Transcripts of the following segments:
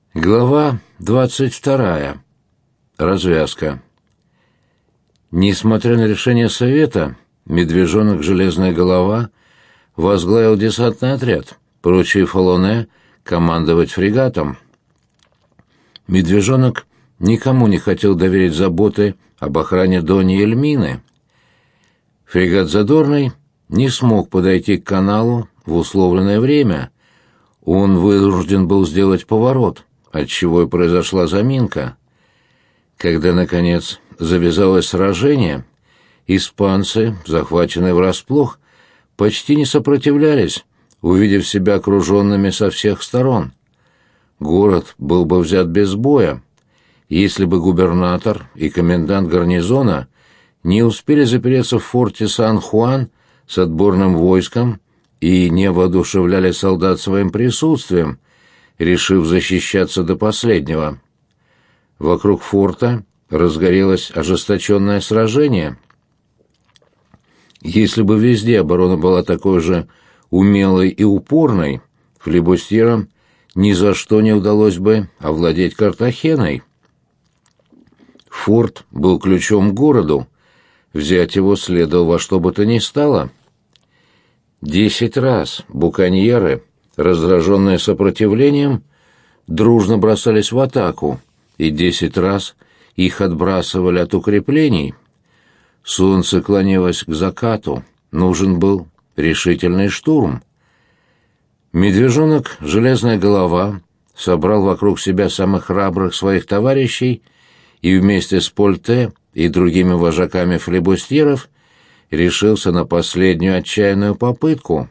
Глава 22. Развязка. Несмотря на решение совета, медвежонок «Железная голова» возглавил десантный отряд, поручив Олоне командовать фрегатом. Медвежонок никому не хотел доверить заботы об охране Дони и Эльмины. Фрегат «Задорный» не смог подойти к каналу в условленное время. Он вынужден был сделать поворот, отчего и произошла заминка. Когда, наконец, завязалось сражение, испанцы, захваченные врасплох, почти не сопротивлялись, увидев себя окруженными со всех сторон. Город был бы взят без боя, если бы губернатор и комендант гарнизона не успели запереться в форте Сан-Хуан с отборным войском и не воодушевляли солдат своим присутствием, решив защищаться до последнего. Вокруг форта разгорелось ожесточенное сражение. Если бы везде оборона была такой же умелой и упорной, флибустьерам ни за что не удалось бы овладеть Картахеной. Форт был ключом к городу, взять его следовало во что бы то ни стало. 10 раз буконьеры, раздраженные сопротивлением, дружно бросались в атаку, и 10 раз их отбрасывали от укреплений. Солнце клонилось к закату, нужен был решительный штурм. Медвежонок «Железная голова» собрал вокруг себя самых храбрых своих товарищей и вместе с Польте и другими вожаками флибустьеров решился на последнюю отчаянную попытку.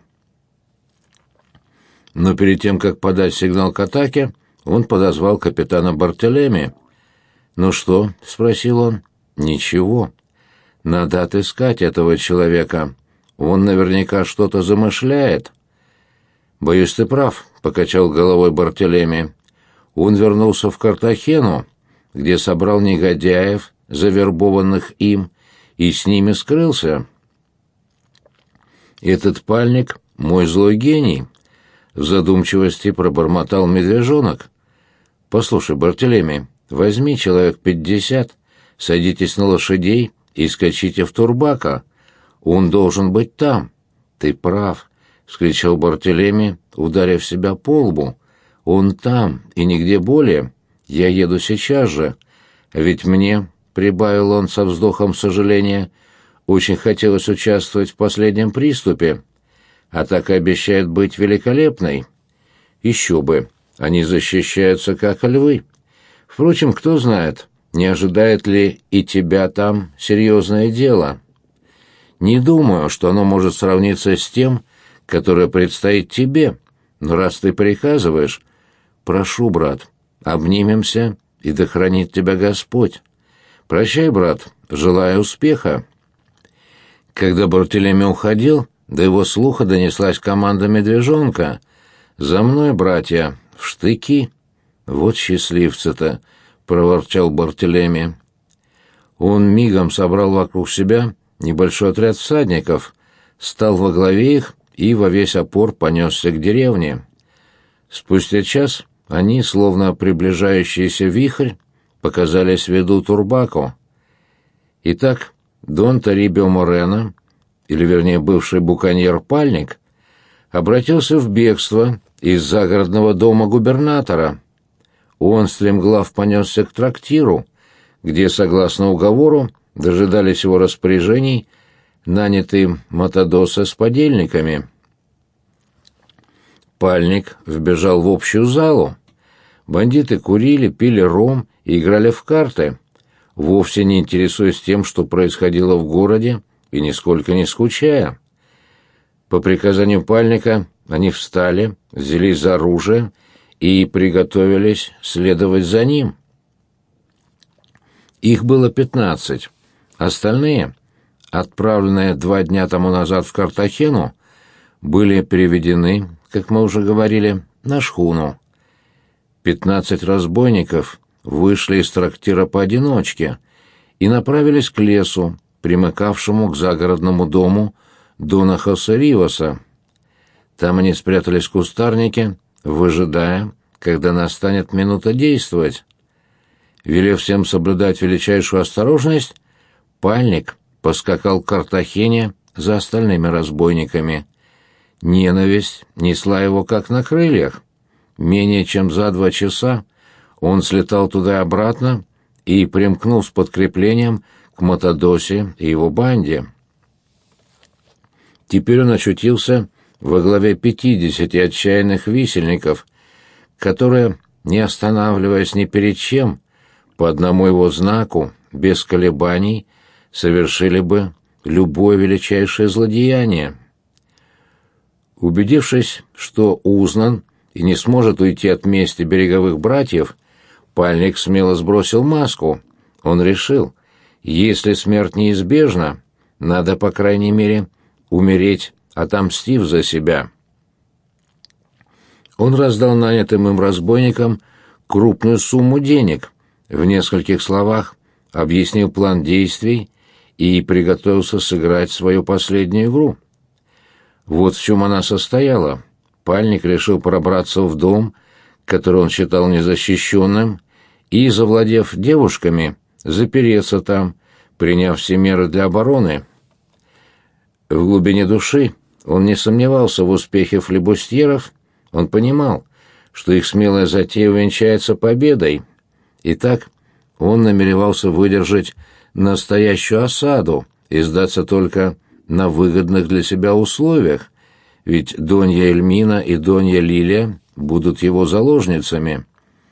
Но перед тем, как подать сигнал к атаке, он подозвал капитана Бартелеми. «Ну что?» — спросил он. «Ничего. Надо отыскать этого человека. Он наверняка что-то замышляет». «Боюсь, ты прав», — покачал головой Бартелеми. «Он вернулся в Картахену, где собрал негодяев, завербованных им, и с ними скрылся. Этот Пальник — мой злой гений», — в задумчивости пробормотал медвежонок. «Послушай, Бартелеми, возьми человек 50, садитесь на лошадей и скачите в Турбако. Он должен быть там». «Ты прав», — вскричал Бартелеми, ударив себя по лбу. «Он там, и нигде более. Я еду сейчас же. Ведь мне, — прибавил он со вздохом сожаления, — очень хотелось участвовать в последнем приступе. Атака обещает быть великолепной. Еще бы, они защищаются как львы. Впрочем, кто знает, не ожидает ли и тебя там серьезное дело. Не думаю, что оно может сравниться с тем, которое предстоит тебе, но раз ты приказываешь, прошу, брат, обнимемся, и да хранит тебя Господь. Прощай, брат, желаю успеха». Когда Бартелеми уходил, до его слуха донеслась команда медвежонка. «За мной, братья, в штыки!» «Вот счастливцы-то!» — проворчал Бартелеми. Он мигом собрал вокруг себя небольшой отряд всадников, стал во главе их и во весь опор понесся к деревне. Спустя час они, словно приближающийся вихрь, показались в виду Турбако. Итак, Дон Торибио Морено, или вернее бывший буконьер Пальник, обратился в бегство из загородного дома губернатора. Он стремглав понесся к трактиру, где, согласно уговору, дожидались его распоряжений нанятые Матадоса с подельниками. Пальник вбежал в общую залу. Бандиты курили, пили ром и играли в карты, вовсе не интересуясь тем, что происходило в городе, и нисколько не скучая. По приказанию Пальника они встали, взялись за оружие и приготовились следовать за ним. Их было 15. Остальные, отправленные 2 дня тому назад в Картахену, были переведены, как мы уже говорили, на шхуну. 15 разбойников вышли из трактира поодиночке и направились к лесу, примыкавшему к загородному дому Дона Хосе Риваса. Там они спрятались в кустарнике, выжидая, когда настанет минута действовать. Велев всем соблюдать величайшую осторожность, Пальник поскакал к Картахене за остальными разбойниками. Ненависть несла его как на крыльях. Менее чем за 2 часа он слетал туда и обратно и примкнул с подкреплением к Матадосе и его банде. Теперь он очутился во главе 50 отчаянных висельников, которые, не останавливаясь ни перед чем, по одному его знаку, без колебаний, совершили бы любое величайшее злодеяние. Убедившись, что узнан и не сможет уйти от мести береговых братьев, Пальник смело сбросил маску. Он решил, если смерть неизбежна, надо, по крайней мере, умереть, отомстив за себя. Он раздал нанятым им разбойникам крупную сумму денег, в нескольких словах объяснил план действий и приготовился сыграть свою последнюю игру. Вот в чем она состояла. Пальник решил пробраться в дом, который он считал незащищенным, и, завладев девушками, запереться там, приняв все меры для обороны. В глубине души он не сомневался в успехе флибустьеров, он понимал, что их смелая затея увенчается победой. Итак, он намеревался выдержать настоящую осаду и сдаться только на выгодных для себя условиях, ведь Донья Эльмина и Донья Лилия будут его заложницами.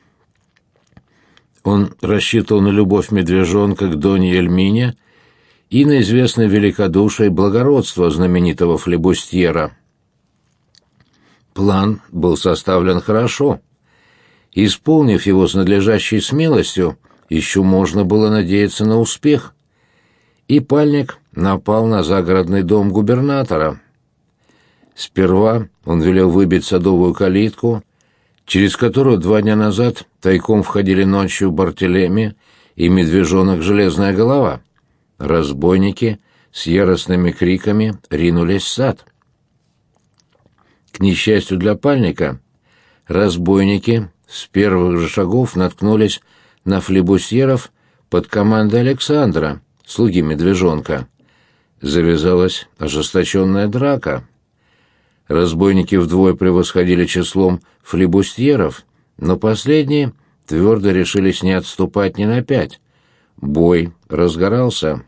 Он рассчитывал на любовь медвежонка к Донье Эльмине и на известное великодушие и благородство знаменитого флибустьера. План был составлен хорошо. Исполнив его с надлежащей смелостью, еще можно было надеяться на успех. И Пальник напал на загородный дом губернатора. Сперва он велел выбить садовую калитку, через которую 2 дня назад тайком входили ночью Бартелеми и медвежонок Железная Голова. Разбойники с яростными криками ринулись в сад. К несчастью для Пальника, разбойники с первых же шагов наткнулись на флибустьеров под командой Александра, слуги медвежонка. Завязалась ожесточенная драка. Разбойники вдвое превосходили числом флибустьеров, но последние твердо решились не отступать ни на 5. Бой разгорался.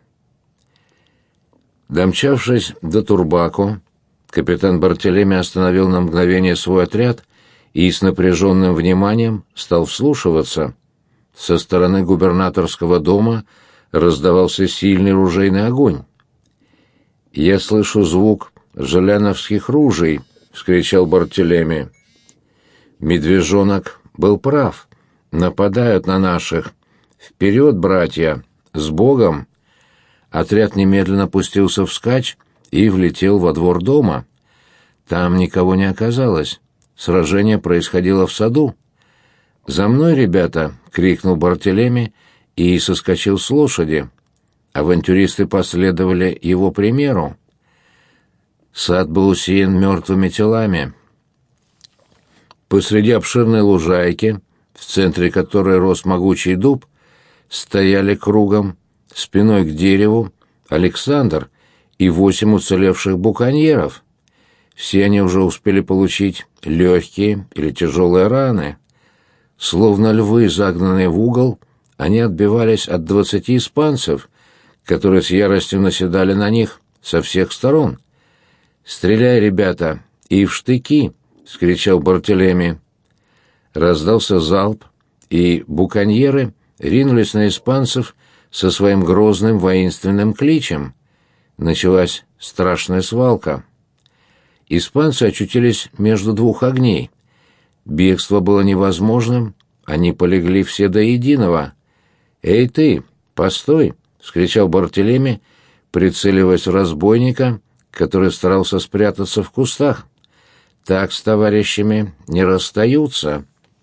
Домчавшись до Турбако, капитан Бартелеми остановил на мгновение свой отряд и с напряженным вниманием стал вслушиваться. Со стороны губернаторского дома раздавался сильный ружейный огонь. «Я слышу звук желяновских ружей!» — вскричал Бартелеми. Медвежонок был прав. Нападают на наших. Вперед, братья! С Богом! Отряд немедленно пустился вскачь и влетел во двор дома. Там никого не оказалось. Сражение происходило в саду. «За мной, ребята!» — крикнул Бартелеми и соскочил с лошади. Авантюристы последовали его примеру. Сад был усеян мертвыми телами. Посреди обширной лужайки, в центре которой рос могучий дуб, стояли кругом, спиной к дереву, Александр и 8 уцелевших буконьеров. Все они уже успели получить легкие или тяжелые раны. Словно львы, загнанные в угол, они отбивались от 20 испанцев, которые с яростью наседали на них со всех сторон. «Стреляй, ребята, и в штыки!» — скричал Бартелеми. Раздался залп, и буконьеры ринулись на испанцев со своим грозным воинственным кличем. Началась страшная свалка. Испанцы очутились между 2 огней. Бегство было невозможным, они полегли все до единого. «Эй ты, постой!» — вскричал Бартелеми, прицеливаясь в разбойника, который старался спрятаться в кустах. «Так с товарищами не расстаются».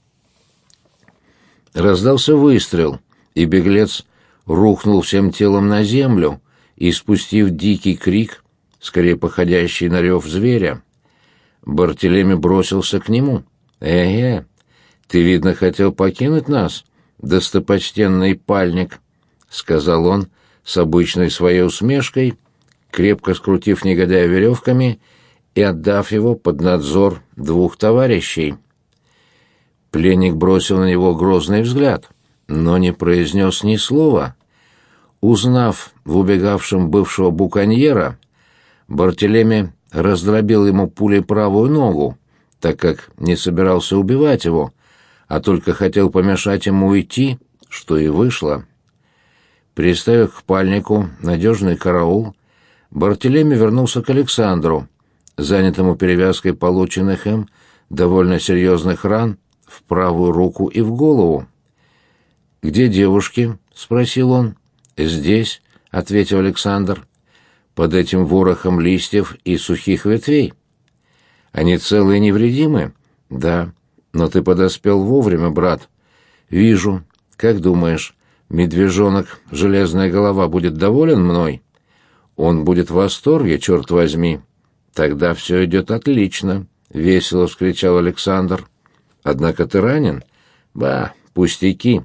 Раздался выстрел, и беглец рухнул всем телом на землю, испустив дикий крик, скорее походящий на рев зверя. Бартелеми бросился к нему. «Ты, видно, хотел покинуть нас, достопочтенный пальник», — сказал он с обычной своей усмешкой, крепко скрутив негодяя веревками и отдав его под надзор двух товарищей. Пленник бросил на него грозный взгляд, но не произнес ни слова. Узнав в убегавшем бывшего буконьера, Бартелеми раздробил ему пулей правую ногу, так как не собирался убивать его, а только хотел помешать ему уйти, что и вышло. Приставив к пальнику надежный караул, Бартелеми вернулся к Александру, занятому перевязкой полученных им довольно серьезных ран в правую руку и в голову. «Где девушки?» — спросил он. «Здесь», — ответил Александр, — «под этим ворохом листьев и сухих ветвей». «Они целы и невредимы?» «Да, но ты подоспел вовремя, брат». «Вижу. Как думаешь, медвежонок, железная голова, будет доволен мной?» «Он будет в восторге, черт возьми». «Тогда все идет отлично», — весело вскричал Александр. «Однако ты ранен?» «Ба, пустяки».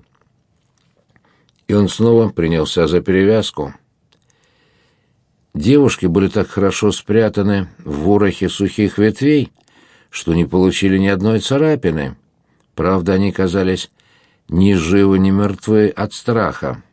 И он снова принялся за перевязку. Девушки были так хорошо спрятаны в ворохе сухих ветвей, что не получили ни одной царапины. Правда, они казались ни живы, ни мертвы от страха.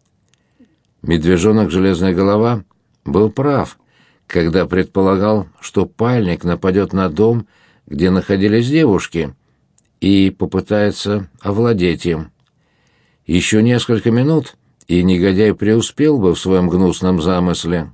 Медвежонок «Железная голова» был прав, когда предполагал, что пальник нападет на дом, где находились девушки, и попытается овладеть им. Еще несколько минут, и негодяй преуспел бы в своем гнусном замысле.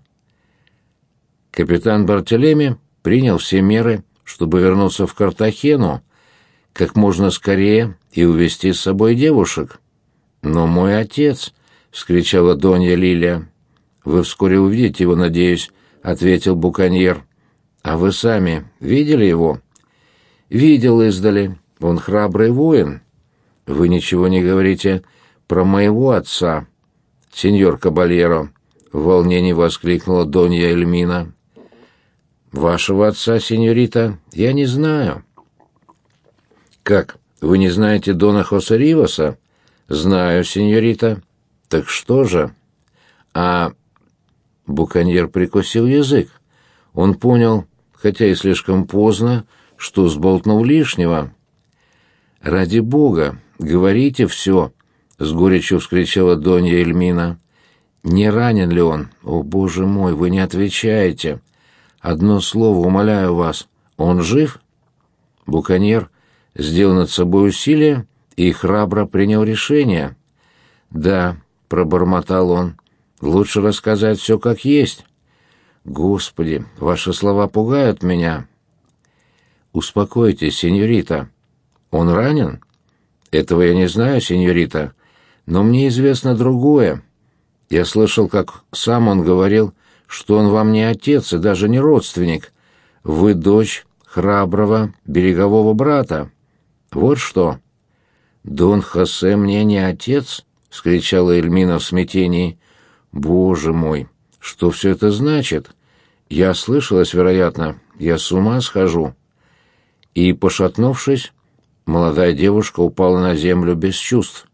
Капитан Бартелеми принял все меры, чтобы вернуться в Картахену как можно скорее и увезти с собой девушек. «Но мой отец!» — вскричала Донья Лилия. «Вы вскоре увидите его, надеюсь», — ответил буконьер. «А вы сами видели его?» «Видел издали. Он храбрый воин». «Вы ничего не говорите про моего отца, сеньор Кабальеро», — в волнении воскликнула Донья Эльмина. «Вашего отца, сеньорита, я не знаю». «Как, вы не знаете Дона Хосе Риваса?» «Знаю, сеньорита». «Так что же?» «А...» Буконьер прикусил язык. Он понял, хотя и слишком поздно, что сболтнул лишнего. «Ради бога, говорите все!» — с горечью вскричала Донья Эльмина. «Не ранен ли он? О, боже мой, вы не отвечаете! Одно слово, умоляю вас, он жив?» Буконьер сделал над собой усилие и храбро принял решение. «Да», — пробормотал он, — «лучше рассказать все как есть». «Господи, ваши слова пугают меня». «Успокойтесь, сеньорита. Он ранен?» «Этого я не знаю, сеньорита, но мне известно другое. Я слышал, как сам он говорил, что он вам не отец и даже не родственник. Вы дочь храброго берегового брата. Вот что». «Дон Хосе мне не отец?» — вскричала Эльмина в смятении. «Боже мой, что все это значит? Я ослышалась, вероятно, я с ума схожу». И, пошатнувшись, молодая девушка упала на землю без чувств.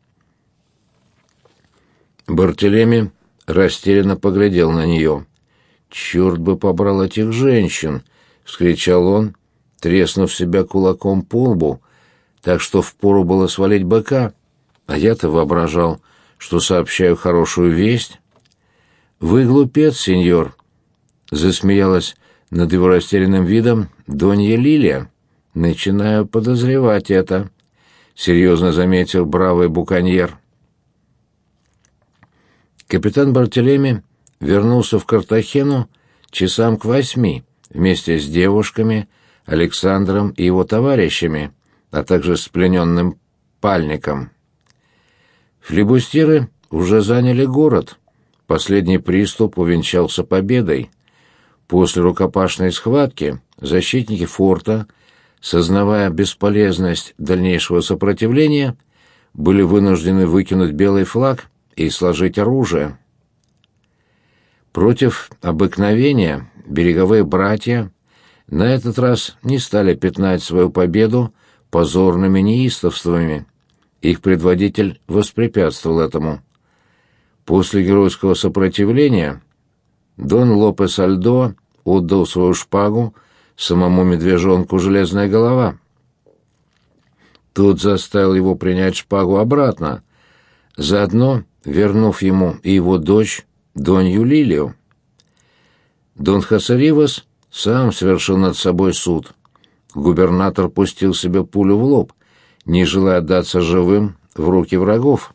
Бартелеми растерянно поглядел на нее. «Черт бы побрал этих женщин!» — вскричал он, треснув себя кулаком по лбу, так что впору было свалить быка, а я-то воображал, что сообщаю хорошую весть. «Вы глупец, сеньор!» — засмеялась над его растерянным видом Донья Лилия. «Начинаю подозревать это», — серьезно заметил бравый буконьер. Капитан Бартелеми вернулся в Картахену часам к 8 вместе с девушками, Александром и его товарищами, а также с плененным пальником. Флибустьеры уже заняли город. Последний приступ увенчался победой. После рукопашной схватки защитники форта, сознавая бесполезность дальнейшего сопротивления, были вынуждены выкинуть белый флаг и сложить оружие. Против обыкновения береговые братья на этот раз не стали пятнать свою победу позорными неистовствами. Их предводитель воспрепятствовал этому. После геройского сопротивления Дон Лопес Альдоа отдал свою шпагу самому медвежонку «Железная голова». Тот заставил его принять шпагу обратно, заодно вернув ему и его дочь Донью Лилию. Дон Хосе Ривас сам совершил над собой суд. Губернатор пустил себе пулю в лоб, не желая отдаться живым в руки врагов.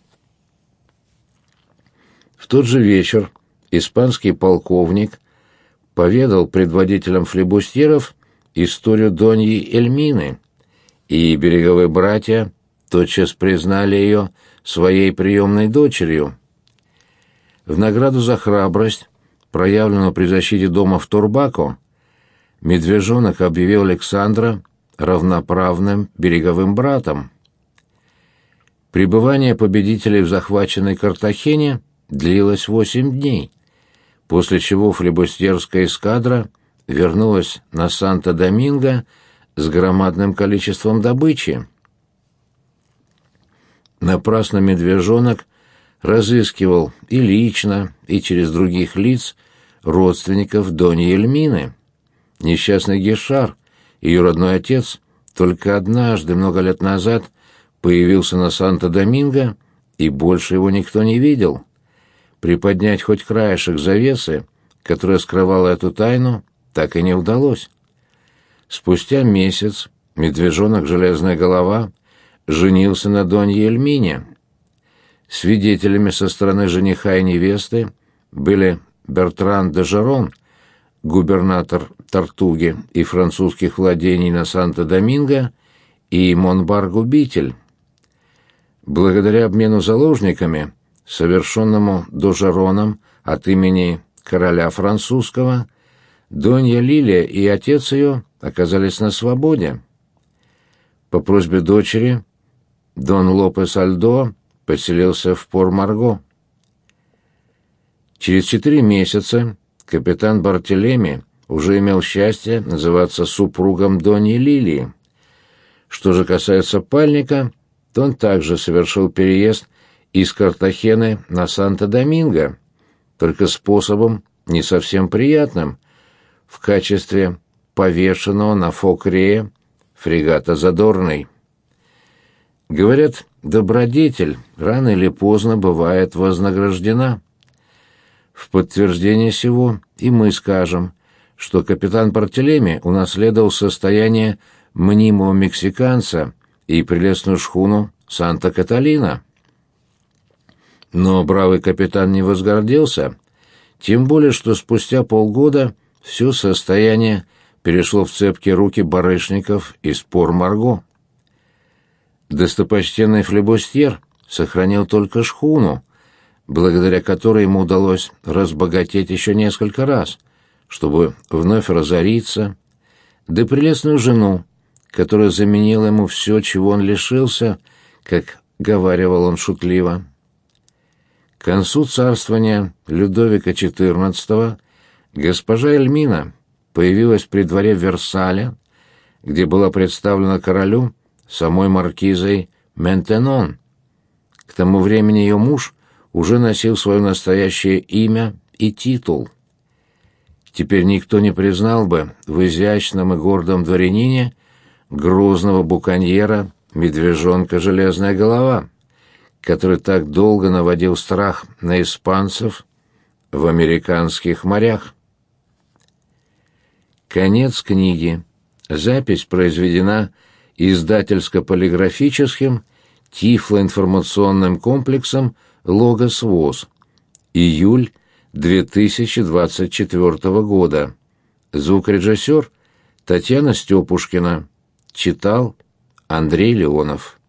В тот же вечер испанский полковник поведал предводителям флибустьеров историю Доньи Эльмины, и береговые братья тотчас признали ее своей приемной дочерью. В награду за храбрость, проявленную при защите дома в Турбако, медвежонок объявил Александра равноправным береговым братом. Пребывание победителей в захваченной Картахене длилось 8 дней, после чего флибустьерская эскадра вернулась на Санто-Доминго с громадным количеством добычи. Напрасно медвежонок разыскивал и лично, и через других лиц родственников Доньи Эльмины. Несчастный Гишар, ее родной отец, только однажды, много лет назад, появился на Санто-Доминго, и больше его никто не видел. Приподнять хоть краешек завесы, которая скрывала эту тайну, так и не удалось. Спустя месяц медвежонок «Железная голова» женился на Донье Эльмине. Свидетелями со стороны жениха и невесты были Бертран де Жерон, губернатор Тортуги и французских владений на Санто-Доминго, и Монбар-губитель. Благодаря обмену заложниками, совершенному Дожероном от имени короля французского, Донья Лилия и отец ее оказались на свободе. По просьбе дочери Дон Лопес Альдоа поселился в Пор-Марго. Через 4 месяца капитан Бартелеми уже имел счастье называться супругом Доньи Лилии. Что же касается пальника, то он также совершил переезд из Картахены на Санто-Доминго, только способом не совсем приятным, в качестве повешенного на фок-рее фрегата «Задорный». Говорят, добродетель рано или поздно бывает вознаграждена. В подтверждение сего и мы скажем, что капитан Бартелеми унаследовал состояние мнимого мексиканца и прелестную шхуну «Санта-Каталина». Но бравый капитан не возгордился, тем более что спустя полгода все состояние перешло в цепкие руки барышников из Пор-Марго. Достопочтенный флибустьер сохранил только шхуну, благодаря которой ему удалось разбогатеть еще несколько раз, чтобы вновь разориться, да прелестную жену, которая заменила ему все, чего он лишился, как говаривал он шутливо. К концу царствования Людовика XIV госпожа Эльмина появилась при дворе Версаля, где была представлена королю самой маркизой Ментенон. К тому времени ее муж уже носил свое настоящее имя и титул. Теперь никто не признал бы в изящном и гордом дворянине грозного буконьера медвежонка «Железная голова», который так долго наводил страх на испанцев в американских морях. Конец книги. Запись произведена издательско-полиграфическим тифлоинформационным комплексом «Логос ВОС». Июль 2024 года. Звукорежиссер Татьяна Степушкина. Читал Андрей Леонов.